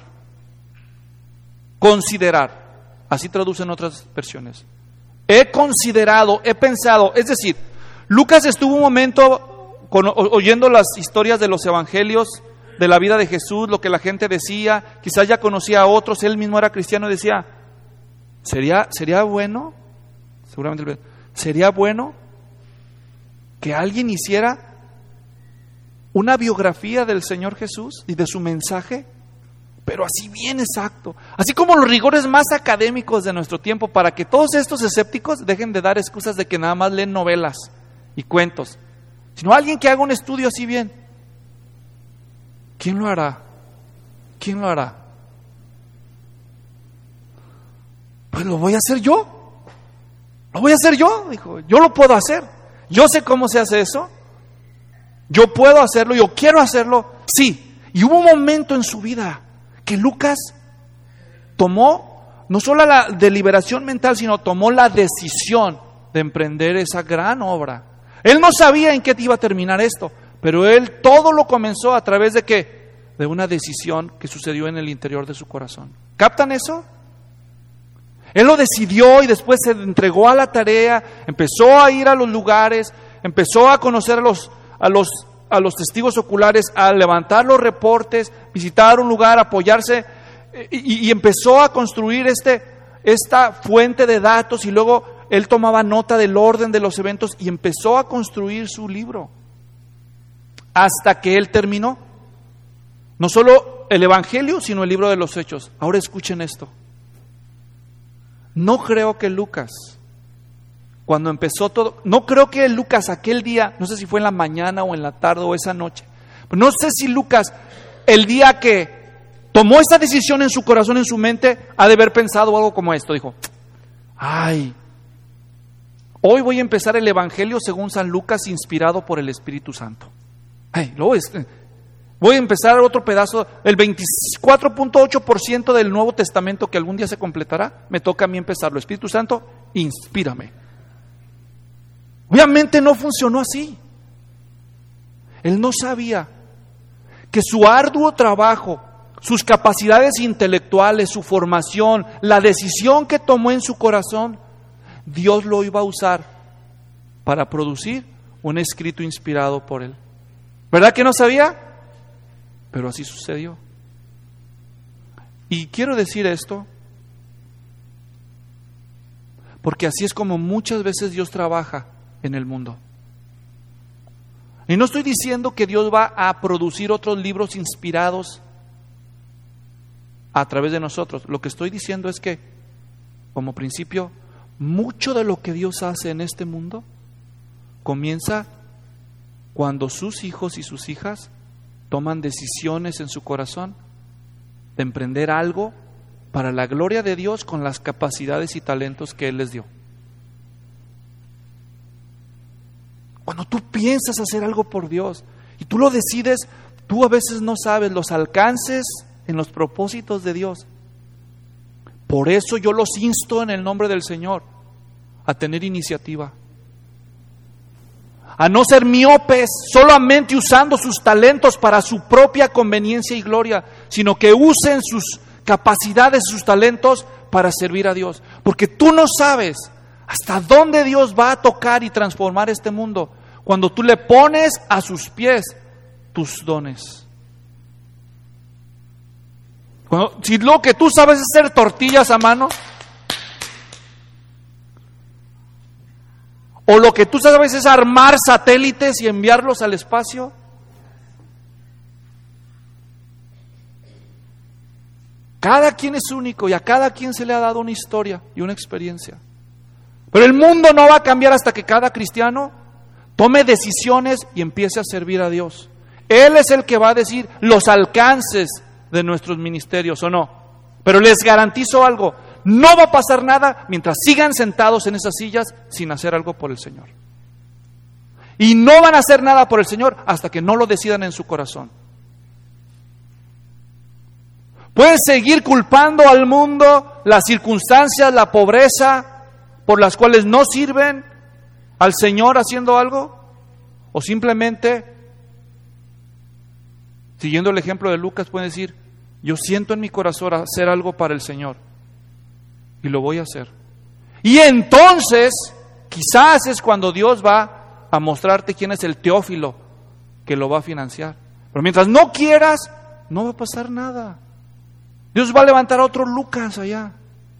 considerar. Así traducen otras versiones. He considerado, he pensado. Es decir, Lucas estuvo un momento con, oyendo las historias de los evangelios, de la vida de Jesús, lo que la gente decía, quizás ya conocía a otros, él mismo era cristiano y decía, ¿sería, sería bueno? Seguramente, ¿sería bueno que alguien hiciera una biografía del Señor Jesús y de su mensaje? Pero así bien exacto, así como los rigores más académicos de nuestro tiempo, para que todos estos escépticos dejen de dar excusas de que nada más leen novelas y cuentos, sino alguien que haga un estudio así bien. ¿Quién lo hará? ¿Quién lo hará? Pues lo voy a hacer yo. Lo voy a hacer yo, dijo. Yo lo puedo hacer. Yo sé cómo se hace eso. Yo puedo hacerlo, yo quiero hacerlo. Sí. Y hubo un momento en su vida que Lucas tomó no solo la deliberación mental, sino tomó la decisión de emprender esa gran obra. Él no sabía en qué iba a terminar esto, pero él todo lo comenzó a través de qué? De una decisión que sucedió en el interior de su corazón. ¿Captan eso? Él lo decidió y después se entregó a la tarea, empezó a ir a los lugares, empezó a conocer a los, a los, a los testigos oculares, a levantar los reportes, visitar un lugar, apoyarse y, y empezó a construir este, esta fuente de datos, y luego él tomaba nota del orden de los eventos y empezó a construir su libro hasta que él terminó no solo el Evangelio, sino el libro de los Hechos. Ahora escuchen esto. No creo que Lucas, cuando empezó todo, no creo que Lucas aquel día, no sé si fue en la mañana o en la tarde o esa noche, pero no sé si Lucas, el día que tomó esta decisión en su corazón, en su mente, ha de haber pensado algo como esto. Dijo, ay, hoy voy a empezar el Evangelio según San Lucas, inspirado por el Espíritu Santo. Ay, luego es, voy a empezar otro pedazo, el veinticuatro punto ocho por ciento del Nuevo Testamento que algún día se completará, me toca a mí empezarlo. Espíritu Santo, inspírame. Obviamente no funcionó así. Él no sabía que su arduo trabajo, sus capacidades intelectuales, su formación, la decisión que tomó en su corazón, Dios lo iba a usar para producir un escrito inspirado por él. ¿Verdad que no sabía? Pero así sucedió. Y quiero decir esto porque así es como muchas veces Dios trabaja en el mundo. Y no estoy diciendo que Dios va a producir otros libros inspirados a través de nosotros. Lo que estoy diciendo es que, como principio, mucho de lo que Dios hace en este mundo comienza cuando sus hijos y sus hijas toman decisiones en su corazón de emprender algo para la gloria de Dios con las capacidades y talentos que Él les dio. Cuando tú piensas hacer algo por Dios y tú lo decides, tú a veces no sabes los alcances en los propósitos de Dios. Por eso yo los insto en el nombre del Señor a tener iniciativa, a no ser miopes solamente usando sus talentos para su propia conveniencia y gloria, sino que usen sus capacidades, sus talentos para servir a Dios. Porque tú no sabes hasta dónde Dios va a tocar y transformar este mundo cuando tú le pones a sus pies tus dones. Cuando, si lo que tú sabes es hacer tortillas a mano, o lo que tú sabes es armar satélites y enviarlos al espacio, cada quien es único y a cada quien se le ha dado una historia y una experiencia. Pero el mundo no va a cambiar hasta que cada cristiano tome decisiones y empiece a servir a Dios. Él es el que va a decir los alcances de nuestros ministerios o no. Pero les garantizo algo, no va a pasar nada mientras sigan sentados en esas sillas sin hacer algo por el Señor. Y no van a hacer nada por el Señor hasta que no lo decidan en su corazón. Pueden seguir culpando al mundo, las circunstancias, la pobreza, por las cuales no sirven al Señor haciendo algo, o simplemente, siguiendo el ejemplo de Lucas, pueden decir, yo siento en mi corazón hacer algo para el Señor, y lo voy a hacer. Y entonces, quizás es cuando Dios va a mostrarte quién es el Teófilo que lo va a financiar. Pero mientras no quieras, no va a pasar nada. Dios va a levantar a otro Lucas allá.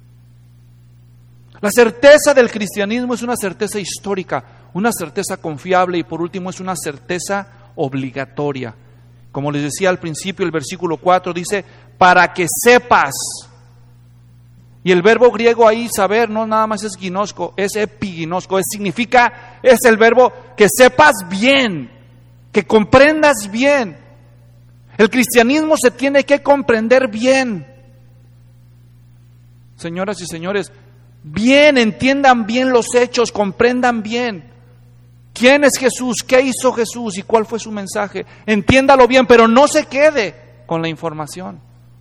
La certeza del cristianismo es una certeza histórica, una certeza confiable y por último es una certeza obligatoria. Como les decía al principio, el versículo cuatro dice, para que sepas. Y el verbo griego ahí, saber, no nada más es ginosco, es epiginosco, es, significa, es el verbo que sepas bien, que comprendas bien. El cristianismo se tiene que comprender bien. Señoras y señores, bien, entiendan bien los hechos, comprendan bien. ¿Quién es Jesús? ¿Qué hizo Jesús? ¿Y cuál fue su mensaje? Entiéndalo bien, pero no se quede con la información.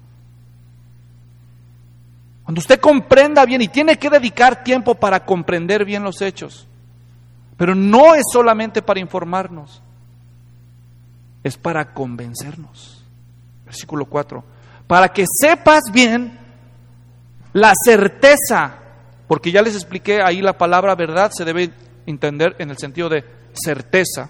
Cuando usted comprenda bien, y tiene que dedicar tiempo para comprender bien los hechos, pero no es solamente para informarnos, es para convencernos. Versículo cuatro. Para que sepas bien la certeza, porque ya les expliqué ahí la palabra verdad se debe entender en el sentido de certeza.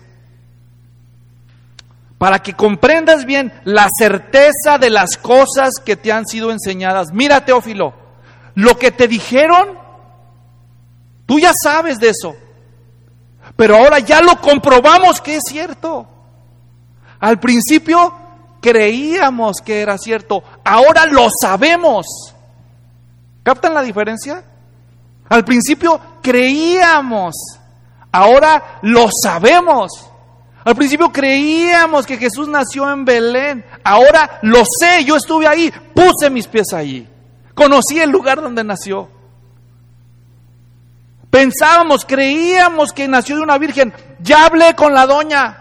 Para que comprendas bien la certeza de las cosas que te han sido enseñadas. Mira, Teófilo, lo que te dijeron, tú ya sabes de eso, pero ahora ya lo comprobamos que es cierto. Al principio creíamos que era cierto, ahora lo sabemos. ¿Captan la diferencia? Al principio creíamos, ahora lo sabemos. Al principio creíamos que Jesús nació en Belén, ahora lo sé, yo estuve ahí, puse mis pies allí, conocí el lugar donde nació. Pensábamos, creíamos que nació de una virgen, ya hablé con la doña.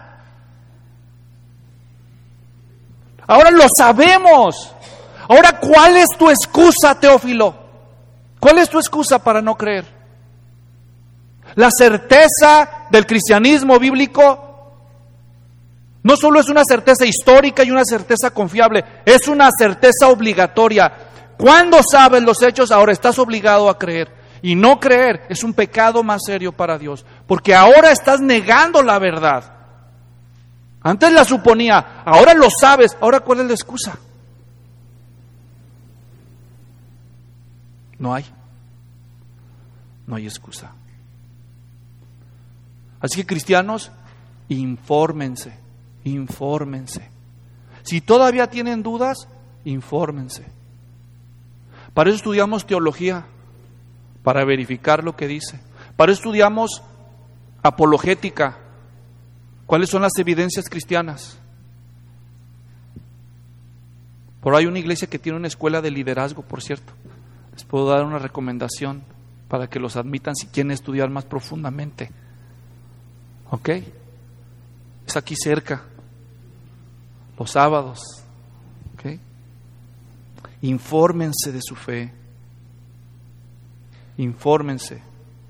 Ahora lo sabemos. Ahora, ¿cuál es tu excusa, Teófilo? ¿Cuál es tu excusa para no creer? La certeza del cristianismo bíblico no solo es una certeza histórica y una certeza confiable, es una certeza obligatoria. Cuando sabes los hechos, ahora estás obligado a creer. Y no creer es un pecado más serio para Dios, porque ahora estás negando la verdad. Antes la suponía, ahora lo sabes, ahora ¿cuál es la excusa? No hay, no hay excusa. Así que cristianos, infórmense, infórmense. Si todavía tienen dudas, infórmense. Para eso estudiamos teología, para verificar lo que dice. Para eso estudiamos apologética. ¿Cuáles son las evidencias cristianas? Por ahí hay una iglesia que tiene una escuela de liderazgo, por cierto. Les puedo dar una recomendación para que los admitan si quieren estudiar más profundamente. ¿Ok? Es aquí cerca, los sábados. ¿Ok? Infórmense de su fe. Infórmense.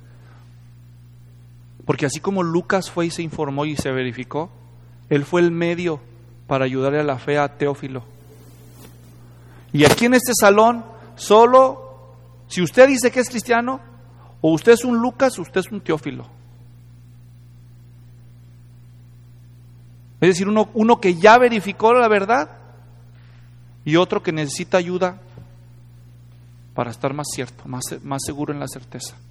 Porque así como Lucas fue y se informó y se verificó, él fue el medio para ayudarle a la fe a Teófilo. Y aquí en este salón, solo si usted dice que es cristiano, o usted es un Lucas o usted es un Teófilo. Es decir, uno, uno que ya verificó la verdad y otro que necesita ayuda para estar más cierto, más, más seguro en la certeza.